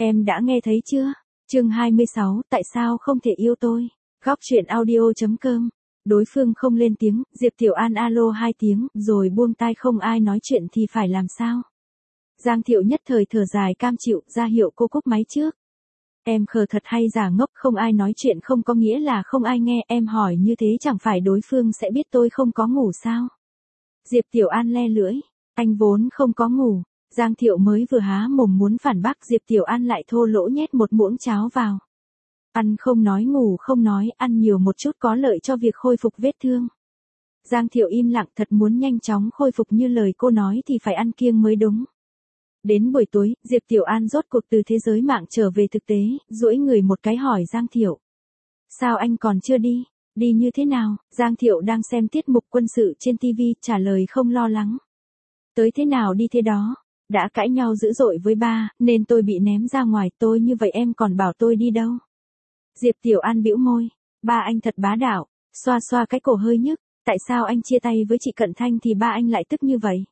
Em đã nghe thấy chưa? Chương 26, tại sao không thể yêu tôi? Góc truyện audio.com. Đối phương không lên tiếng, Diệp Tiểu An alo 2 tiếng, rồi buông tai không ai nói chuyện thì phải làm sao? Giang Thiệu nhất thời thở dài cam chịu, ra hiệu cô cúp máy trước. Em khờ thật hay giả ngốc, không ai nói chuyện không có nghĩa là không ai nghe, em hỏi như thế chẳng phải đối phương sẽ biết tôi không có ngủ sao? Diệp Tiểu An le lưỡi, anh vốn không có ngủ. Giang Thiệu mới vừa há mồm muốn phản bác, Diệp Tiểu An lại thô lỗ nhét một muỗng cháo vào. Ăn không nói ngủ không nói, ăn nhiều một chút có lợi cho việc khôi phục vết thương. Giang Thiệu im lặng, thật muốn nhanh chóng khôi phục như lời cô nói thì phải ăn kiêng mới đúng. Đến buổi tối, Diệp Tiểu An rốt cuộc từ thế giới mạng trở về thực tế, duỗi người một cái hỏi Giang Thiệu. Sao anh còn chưa đi? Đi như thế nào? Giang Thiệu đang xem tiết mục quân sự trên TV, trả lời không lo lắng. Tới thế nào đi thế đó. Đã cãi nhau dữ dội với ba, nên tôi bị ném ra ngoài, tôi như vậy em còn bảo tôi đi đâu? Diệp Tiểu An bĩu môi, ba anh thật bá đạo, xoa xoa cái cổ hơi nhức, tại sao anh chia tay với chị Cận Thanh thì ba anh lại tức như vậy?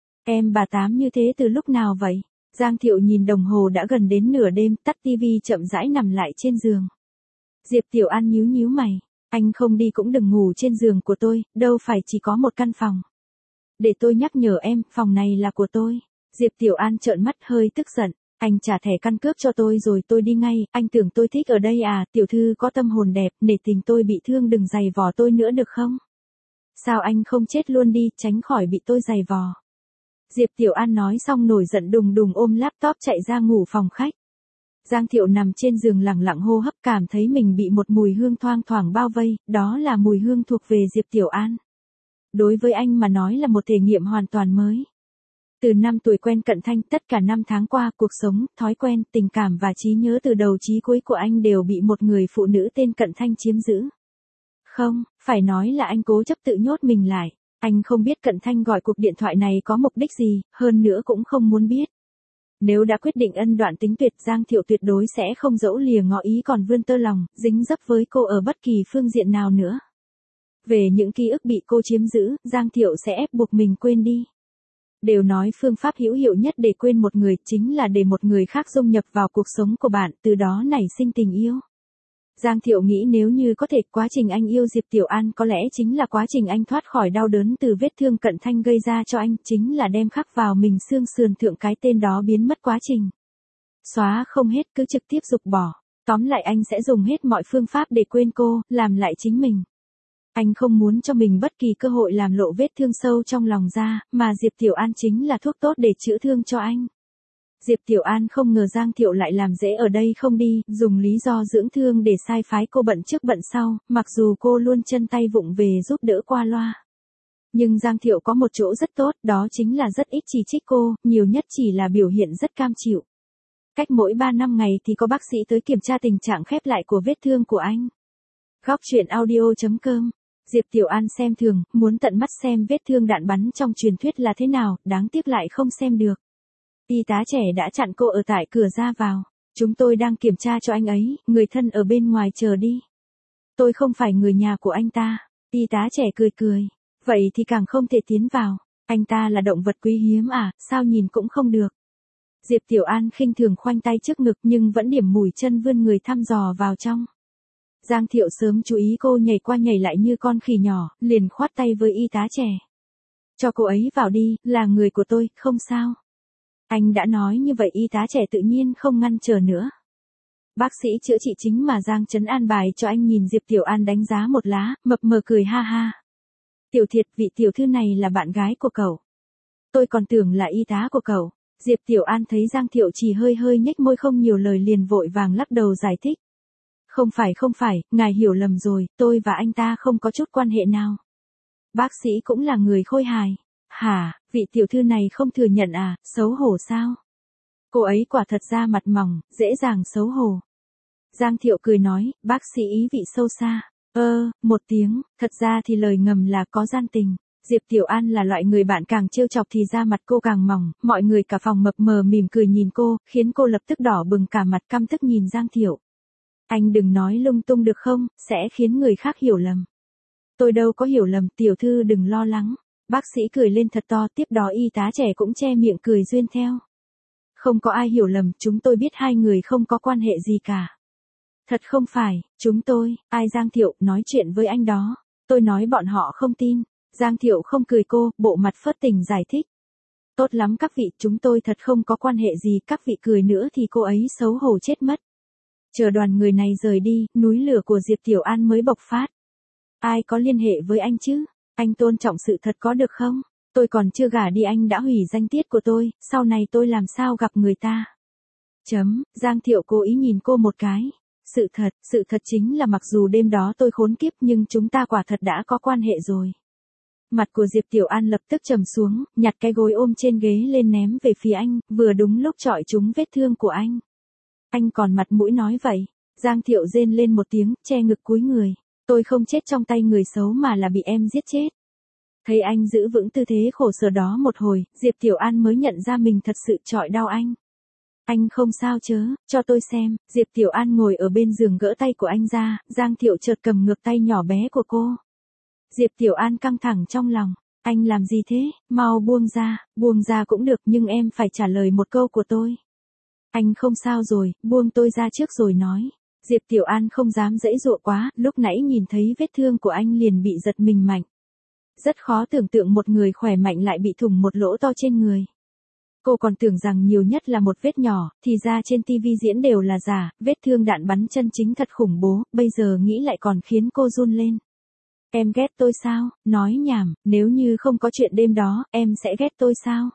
Em bà Tám như thế từ lúc nào vậy? Giang Thiệu nhìn đồng hồ đã gần đến nửa đêm, tắt tivi chậm rãi nằm lại trên giường. Diệp Tiểu An nhíu nhíu mày, anh không đi cũng đừng ngủ trên giường của tôi, đâu phải chỉ có một căn phòng. Để tôi nhắc nhở em, phòng này là của tôi. Diệp Tiểu An trợn mắt hơi tức giận, anh trả thẻ căn cước cho tôi rồi tôi đi ngay, anh tưởng tôi thích ở đây à? Tiểu thư có tâm hồn đẹp, nể tình tôi bị thương đừng giày vò tôi nữa được không? Sao anh không chết luôn đi, tránh khỏi bị tôi giày vò. Diệp Tiểu An nói xong nổi giận đùng đùng ôm laptop chạy ra ngủ phòng khách. Giang Thiệu nằm trên giường lặng lặng hô hấp, cảm thấy mình bị một mùi hương thoang thoảng bao vây, đó là mùi hương thuộc về Diệp Tiểu An. Đối với anh mà nói là một thể nghiệm hoàn toàn mới. Từ năm tuổi quen Cận Thanh, tất cả năm tháng qua, cuộc sống, thói quen, tình cảm và trí nhớ từ đầu chí cuối của anh đều bị một người phụ nữ tên Cận Thanh chiếm giữ. Không, phải nói là anh cố chấp tự nhốt mình lại. Anh không biết Cận Thanh gọi cuộc điện thoại này có mục đích gì, hơn nữa cũng không muốn biết. Nếu đã quyết định ân đoạn tính tuyệt, Giang Thiệu tuyệt đối sẽ không dẫu lìa ngỏ ý còn vươn tơ lòng, dính dấp với cô ở bất kỳ phương diện nào nữa. Về những ký ức bị cô chiếm giữ, Giang Thiệu sẽ ép buộc mình quên đi. Đều nói phương pháp hữu hiệu nhất để quên một người chính là để một người khác dung nhập vào cuộc sống của bạn, từ đó nảy sinh tình yêu. Giang Thiệu nghĩ nếu như có thể, quá trình anh yêu Diệp Tiểu An có lẽ chính là quá trình anh thoát khỏi đau đớn từ vết thương Cận Thanh gây ra cho anh, chính là đem khắc vào mình xương sườn thượng cái tên đó biến mất quá trình. Xóa không hết, cứ trực tiếp dục bỏ. Tóm lại anh sẽ dùng hết mọi phương pháp để quên cô, làm lại chính mình. Anh không muốn cho mình bất kỳ cơ hội làm lộ vết thương sâu trong lòng ra, mà Diệp Tiểu An chính là thuốc tốt để chữa thương cho anh. Diệp Tiểu An không ngờ Giang Thiệu lại làm dễ ở đây không đi, dùng lý do dưỡng thương để sai phái cô bận trước bận sau, mặc dù cô luôn chân tay vụng về giúp đỡ qua loa. Nhưng Giang Thiệu có một chỗ rất tốt, đó chính là rất ít chỉ trích cô, nhiều nhất chỉ là biểu hiện rất cam chịu. Cách mỗi 3 năm ngày thì có bác sĩ tới kiểm tra tình trạng khép lại của vết thương của anh. Góc truyện audio.com. Diệp Tiểu An xem thường, muốn tận mắt xem vết thương đạn bắn trong truyền thuyết là thế nào, đáng tiếc lại không xem được. Y tá trẻ đã chặn cô ở tại cửa ra vào. Chúng tôi đang kiểm tra cho anh ấy, người thân ở bên ngoài chờ đi. Tôi không phải người nhà của anh ta. Y tá trẻ cười cười. Vậy thì càng không thể tiến vào. Anh ta là động vật quý hiếm à, sao nhìn cũng không được. Diệp Tiểu An khinh thường khoanh tay trước ngực nhưng vẫn điểm mùi chân vươn người thăm dò vào trong. Giang Thiệu sớm chú ý cô nhảy qua nhảy lại như con khỉ nhỏ, liền khoát tay với y tá trẻ. Cho cô ấy vào đi, là người của tôi, không sao. Anh đã nói như vậy, y tá trẻ tự nhiên không ngăn trở nữa. Bác sĩ chữa trị chính mà Giang Trấn an bài cho anh nhìn Diệp Tiểu An đánh giá một lá, mập mờ cười ha ha. Tiểu Thiệt, vị tiểu thư này là bạn gái của cậu. Tôi còn tưởng là y tá của cậu. Diệp Tiểu An thấy Giang Thiệu chỉ hơi hơi nhếch môi không nhiều lời liền vội vàng lắc đầu giải thích. Không phải, ngài hiểu lầm rồi, tôi và anh ta không có chút quan hệ nào. Bác sĩ cũng là người khôi hài. Hả, vị tiểu thư này không thừa nhận à, xấu hổ sao? Cô ấy quả thật ra mặt mỏng, dễ dàng xấu hổ. Giang Thiệu cười nói, bác sĩ ý vị sâu xa. Một tiếng, thật ra thì lời ngầm là có gian tình. Diệp Tiểu An là loại người bạn càng trêu chọc thì da mặt cô càng mỏng, mọi người cả phòng mập mờ mỉm cười nhìn cô, khiến cô lập tức đỏ bừng cả mặt căm tức nhìn Giang Thiệu. Anh đừng nói lung tung được không, sẽ khiến người khác hiểu lầm. Tôi đâu có hiểu lầm, tiểu thư đừng lo lắng. Bác sĩ cười lên thật to, tiếp đó y tá trẻ cũng che miệng cười duyên theo. Không có ai hiểu lầm, chúng tôi biết hai người không có quan hệ gì cả. Thật không phải, chúng tôi, ai Giang Thiệu, nói chuyện với anh đó. Tôi nói bọn họ không tin. Giang Thiệu không cười cô, bộ mặt phớt tình giải thích. Tốt lắm các vị, chúng tôi thật không có quan hệ gì, các vị cười nữa thì cô ấy xấu hổ chết mất. Chờ đoàn người này rời đi, núi lửa của Diệp Tiểu An mới bộc phát. Ai có liên hệ với anh chứ? Anh tôn trọng sự thật có được không? Tôi còn chưa gả đi anh đã hủy danh tiết của tôi, sau này tôi làm sao gặp người ta? Giang Thiệu cố ý nhìn cô một cái. Sự thật chính là mặc dù đêm đó tôi khốn kiếp nhưng chúng ta quả thật đã có quan hệ rồi. Mặt của Diệp Tiểu An lập tức trầm xuống, nhặt cái gối ôm trên ghế lên ném về phía anh, vừa đúng lúc chọi trúng vết thương của anh. Anh còn mặt mũi nói vậy. Giang Thiệu rên lên một tiếng, che ngực cúi người. Tôi không chết trong tay người xấu mà là bị em giết chết. Thấy anh giữ vững tư thế khổ sở đó một hồi, Diệp Tiểu An mới nhận ra mình thật sự chọi đau anh. Anh không sao chớ, cho tôi xem. Diệp Tiểu An ngồi ở bên giường gỡ tay của anh ra, Giang Thiệu chợt cầm ngược tay nhỏ bé của cô. Diệp Tiểu An căng thẳng trong lòng. Anh làm gì thế, mau buông ra cũng được nhưng em phải trả lời một câu của tôi. Anh không sao rồi, buông tôi ra trước rồi nói. Diệp Tiểu An không dám giãy giụa quá, lúc nãy nhìn thấy vết thương của anh liền bị giật mình mạnh. Rất khó tưởng tượng một người khỏe mạnh lại bị thủng một lỗ to trên người. Cô còn tưởng rằng nhiều nhất là một vết nhỏ, thì ra trên TV diễn đều là giả, vết thương đạn bắn chân chính thật khủng bố, bây giờ nghĩ lại còn khiến cô run lên. Em ghét tôi sao? Nói nhảm, nếu như không có chuyện đêm đó, em sẽ ghét tôi sao?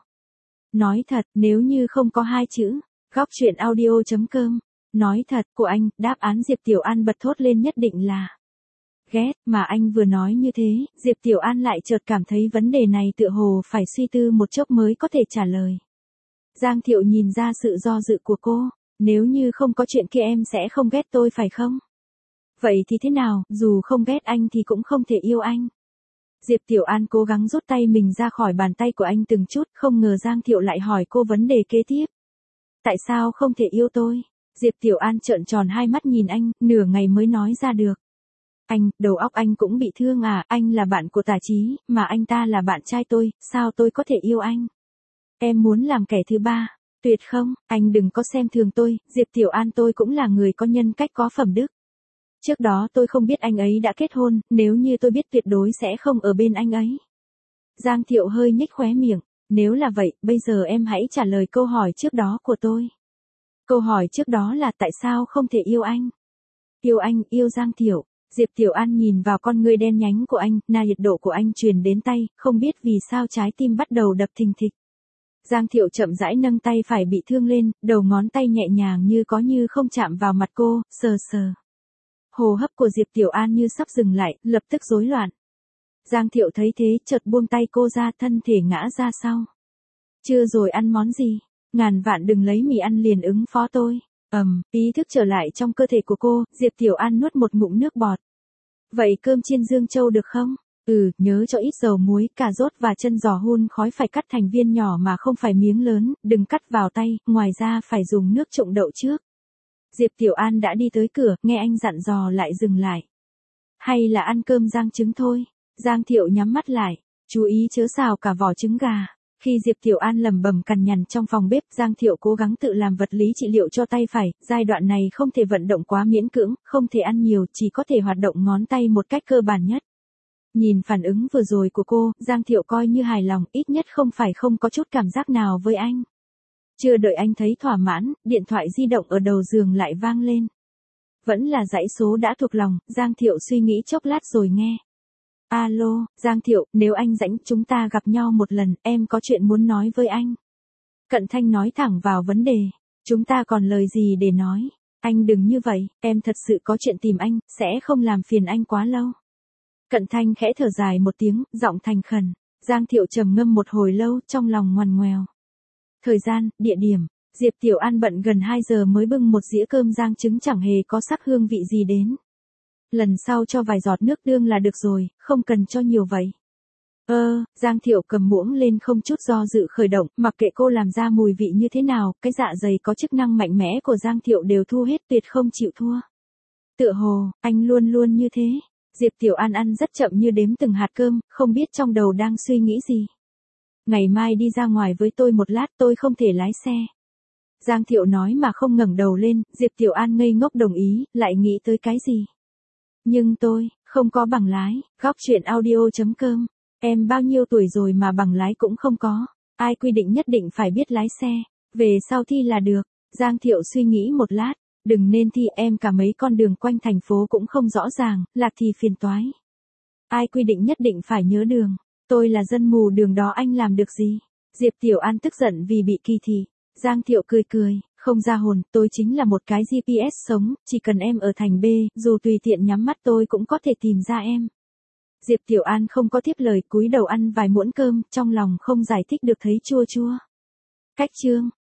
Nói thật, nếu như không có hai chữ, góc chuyện audio.com. Nói thật, của anh, đáp án Diệp Tiểu An bật thốt lên nhất định là ghét, mà anh vừa nói như thế, Diệp Tiểu An lại chợt cảm thấy vấn đề này tựa hồ phải suy tư một chốc mới có thể trả lời. Giang Thiệu nhìn ra sự do dự của cô, nếu như không có chuyện kia em sẽ không ghét tôi phải không? Vậy thì thế nào, dù không ghét anh thì cũng không thể yêu anh. Diệp Tiểu An cố gắng rút tay mình ra khỏi bàn tay của anh từng chút, không ngờ Giang Thiệu lại hỏi cô vấn đề kế tiếp. Tại sao không thể yêu tôi? Diệp Tiểu An trợn tròn hai mắt nhìn anh, nửa ngày mới nói ra được. Anh, đầu óc anh cũng bị thương à, anh là bạn của Tả Chí, mà anh ta là bạn trai tôi, sao tôi có thể yêu anh? Em muốn làm kẻ thứ ba, tuyệt không, anh đừng có xem thường tôi, Diệp Tiểu An tôi cũng là người có nhân cách có phẩm đức. Trước đó tôi không biết anh ấy đã kết hôn, nếu như tôi biết tuyệt đối sẽ không ở bên anh ấy. Giang Thiệu hơi nhếch khóe miệng, nếu là vậy, bây giờ em hãy trả lời câu hỏi trước đó của tôi. Câu hỏi trước đó là tại sao không thể yêu anh? Yêu anh, yêu Giang Thiệu. Diệp Tiểu An nhìn vào con ngươi đen nhánh của anh, nhiệt độ của anh truyền đến tay, không biết vì sao trái tim bắt đầu đập thình thịch. Giang Thiệu chậm rãi nâng tay phải bị thương lên, đầu ngón tay nhẹ nhàng như có như không chạm vào mặt cô, sờ sờ. Hô hấp của Diệp Tiểu An như sắp dừng lại, lập tức rối loạn. Giang Thiệu thấy thế, chợt buông tay cô ra, thân thể ngã ra sau. Chưa rồi ăn món gì? Ngàn vạn đừng lấy mì ăn liền ứng phó tôi. Ý thức trở lại trong cơ thể của cô, Diệp Tiểu An nuốt một ngụm nước bọt. Vậy cơm chiên Dương Châu được không? Nhớ cho ít dầu muối, cà rốt và chân giò hun khói phải cắt thành viên nhỏ mà không phải miếng lớn, đừng cắt vào tay, ngoài ra phải dùng nước trụng đậu trước. Diệp Tiểu An đã đi tới cửa, nghe anh dặn dò lại dừng lại. Hay là ăn cơm rang trứng thôi? Giang Thiệu nhắm mắt lại, chú ý chớ xào cả vỏ trứng gà. Khi Diệp Tiểu An lẩm bẩm cằn nhằn trong phòng bếp, Giang Thiệu cố gắng tự làm vật lý trị liệu cho tay phải, giai đoạn này không thể vận động quá miễn cưỡng, không thể ăn nhiều, chỉ có thể hoạt động ngón tay một cách cơ bản nhất. Nhìn phản ứng vừa rồi của cô, Giang Thiệu coi như hài lòng, ít nhất không phải không có chút cảm giác nào với anh. Chưa đợi anh thấy thỏa mãn, điện thoại di động ở đầu giường lại vang lên. Vẫn là dãy số đã thuộc lòng, Giang Thiệu suy nghĩ chốc lát rồi nghe. Alo, Giang Thiệu, nếu anh rảnh chúng ta gặp nhau một lần, em có chuyện muốn nói với anh. Cận Thanh nói thẳng vào vấn đề. Chúng ta còn lời gì để nói? Anh đừng như vậy, em thật sự có chuyện tìm anh, sẽ không làm phiền anh quá lâu. Cận Thanh khẽ thở dài một tiếng, giọng thành khẩn. Giang Thiệu trầm ngâm một hồi lâu, trong lòng ngoằn ngoèo. Thời gian, địa điểm, Diệp Tiểu An bận gần 2 giờ mới bưng một dĩa cơm rang trứng chẳng hề có sắc hương vị gì đến. Lần sau cho vài giọt nước tương là được rồi, không cần cho nhiều vậy. Giang Thiệu cầm muỗng lên không chút do dự khởi động, mặc kệ cô làm ra mùi vị như thế nào, cái dạ dày có chức năng mạnh mẽ của Giang Thiệu đều thu hết, tuyệt không chịu thua. Tựa hồ, anh luôn luôn như thế. Diệp Tiểu An ăn rất chậm như đếm từng hạt cơm, không biết trong đầu đang suy nghĩ gì. Ngày mai đi ra ngoài với tôi một lát, tôi không thể lái xe. Giang Thiệu nói mà không ngẩng đầu lên, Diệp Tiểu An ngây ngốc đồng ý, lại nghĩ tới cái gì. Nhưng tôi, không có bằng lái, góc chuyện audio.com. Em bao nhiêu tuổi rồi mà bằng lái cũng không có. Ai quy định nhất định phải biết lái xe. Về sau thi là được. Giang Thiệu suy nghĩ một lát. Đừng nên thi, em cả mấy con đường quanh thành phố cũng không rõ ràng, lạc thì phiền toái. Ai quy định nhất định phải nhớ đường. Tôi là dân mù đường đó, anh làm được gì? Diệp Tiểu An tức giận vì bị kỳ thị. Giang Thiệu cười cười, không ra hồn, tôi chính là một cái GPS sống, chỉ cần em ở thành B, dù tùy tiện nhắm mắt tôi cũng có thể tìm ra em. Diệp Tiểu An không có tiếp lời, cúi đầu ăn vài muỗng cơm, trong lòng không giải thích được thấy chua chua. Cách chương